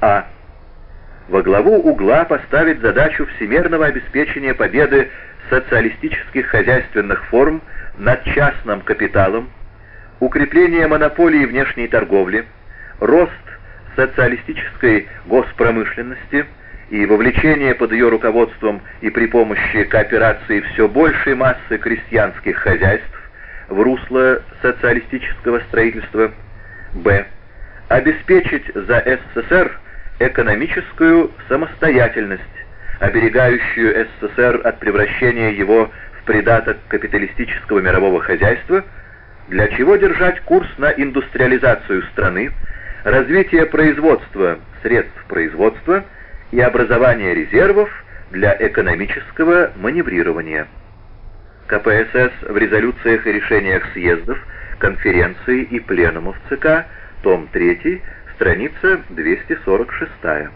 А. Во главу угла поставить задачу всемерного обеспечения победы социалистических хозяйственных форм над частным капиталом, укрепление монополии внешней торговли, рост социалистической госпромышленности и вовлечение под ее руководством и при помощи кооперации все большей массы крестьянских хозяйств в русло социалистического строительства. Б. Обеспечить за СССР экономическую самостоятельность, оберегающую СССР от превращения его в придаток капиталистического мирового хозяйства, для чего держать курс на индустриализацию страны, развитие производства, средств производства и образование резервов для экономического маневрирования. КПСС в резолюциях и решениях съездов, конференций и пленумов ЦК, том 3, страница 246.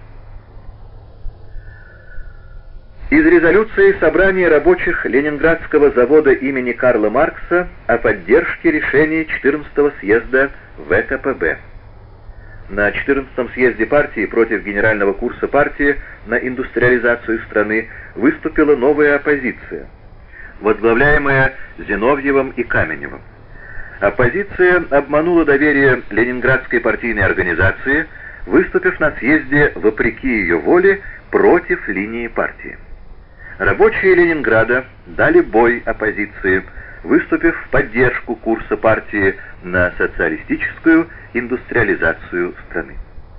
Из резолюции собрания рабочих Ленинградского завода имени Карла Маркса о поддержке решений 14-го съезда ВКПБ. На 14-м съезде партии против генерального курса партии на индустриализацию страны выступила новая оппозиция, возглавляемая Зиновьевым и Каменевым. Оппозиция обманула доверие Ленинградской партийной организации, выступив на съезде вопреки ее воле против линии партии. Рабочие Ленинграда дали бой оппозиции, выступив в поддержку курса партии на социалистическую индустриализацию страны.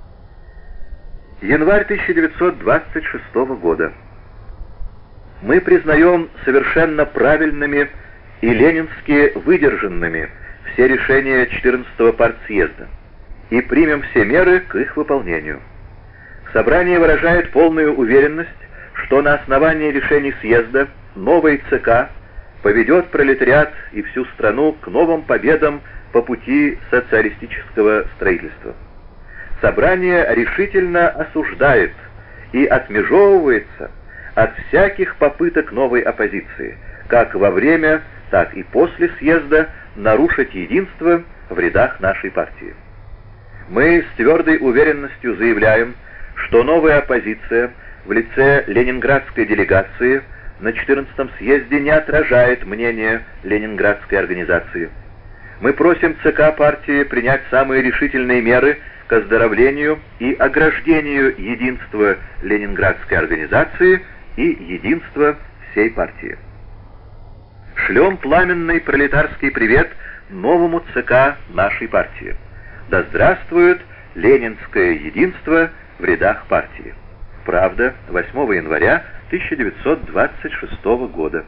Январь 1926 года. Мы признаем совершенно правильными и ленински выдержанными все решения 14-го партсъезда и примем все меры к их выполнению. Собрание выражает полную уверенность, что на основании решений съезда новый ЦК поведет пролетариат и всю страну к новым победам по пути социалистического строительства. Собрание решительно осуждает и отмежевывается от всяких попыток новой оппозиции, как во время, так и после съезда, нарушить единство в рядах нашей партии. Мы с твердой уверенностью заявляем, что новая оппозиция в лице ленинградской делегации на 14-м съезде не отражает мнение ленинградской организации. Мы просим ЦК партии принять самые решительные меры к оздоровлению и ограждению единства ленинградской организации и единства всей партии. Шлем пламенный пролетарский привет новому ЦК нашей партии. Да здравствует ленинское единство в рядах партии. Правда, 8 января 1926 года.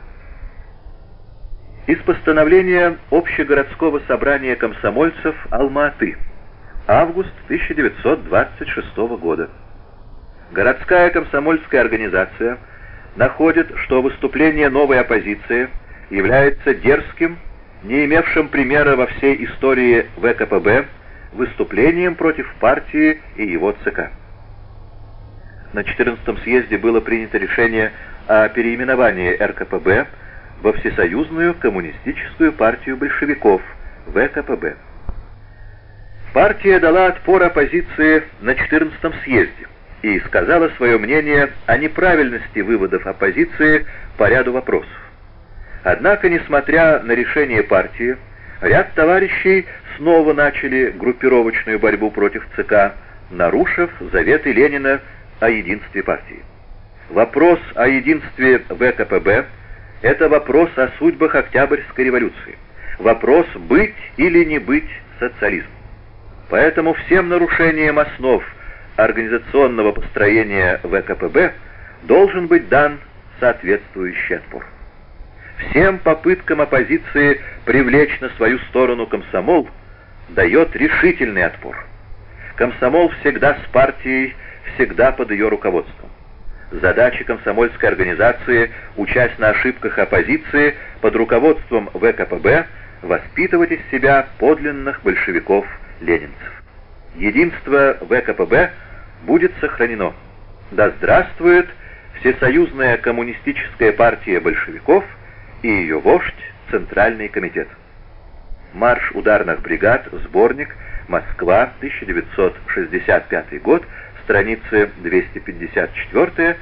Из постановления Общегородского собрания комсомольцев Алма-Аты. Август 1926 года. Городская комсомольская организация находит, что выступление новой оппозиции является дерзким, не имевшим примера во всей истории ВКПБ, выступлением против партии и его ЦК. На 14-м съезде было принято решение о переименовании РКПБ во Всесоюзную коммунистическую партию большевиков, ВКПБ. Партия дала отпор оппозиции на 14-м съезде и сказала свое мнение о неправильности выводов оппозиции по ряду вопросов. Однако, несмотря на решение партии, ряд товарищей снова начали группировочную борьбу против ЦК, нарушив заветы Ленина о единстве партии. Вопрос о единстве ВКПБ – это вопрос о судьбах Октябрьской революции, вопрос быть или не быть социализмом. Поэтому всем нарушениям основ организационного построения ВКПБ должен быть дан соответствующий отпор. Всем попыткам оппозиции привлечь на свою сторону комсомол дает решительный отпор. Комсомол всегда с партией, всегда под ее руководством. Задача комсомольской организации, учась на ошибках оппозиции под руководством ВКПБ, воспитывать из себя подлинных большевиков-ленинцев. Единство ВКПБ будет сохранено. Да здравствует Всесоюзная коммунистическая партия большевиков и ее вождь Центральный комитет. Марш ударных бригад, сборник, Москва, 1965 год, страницы 254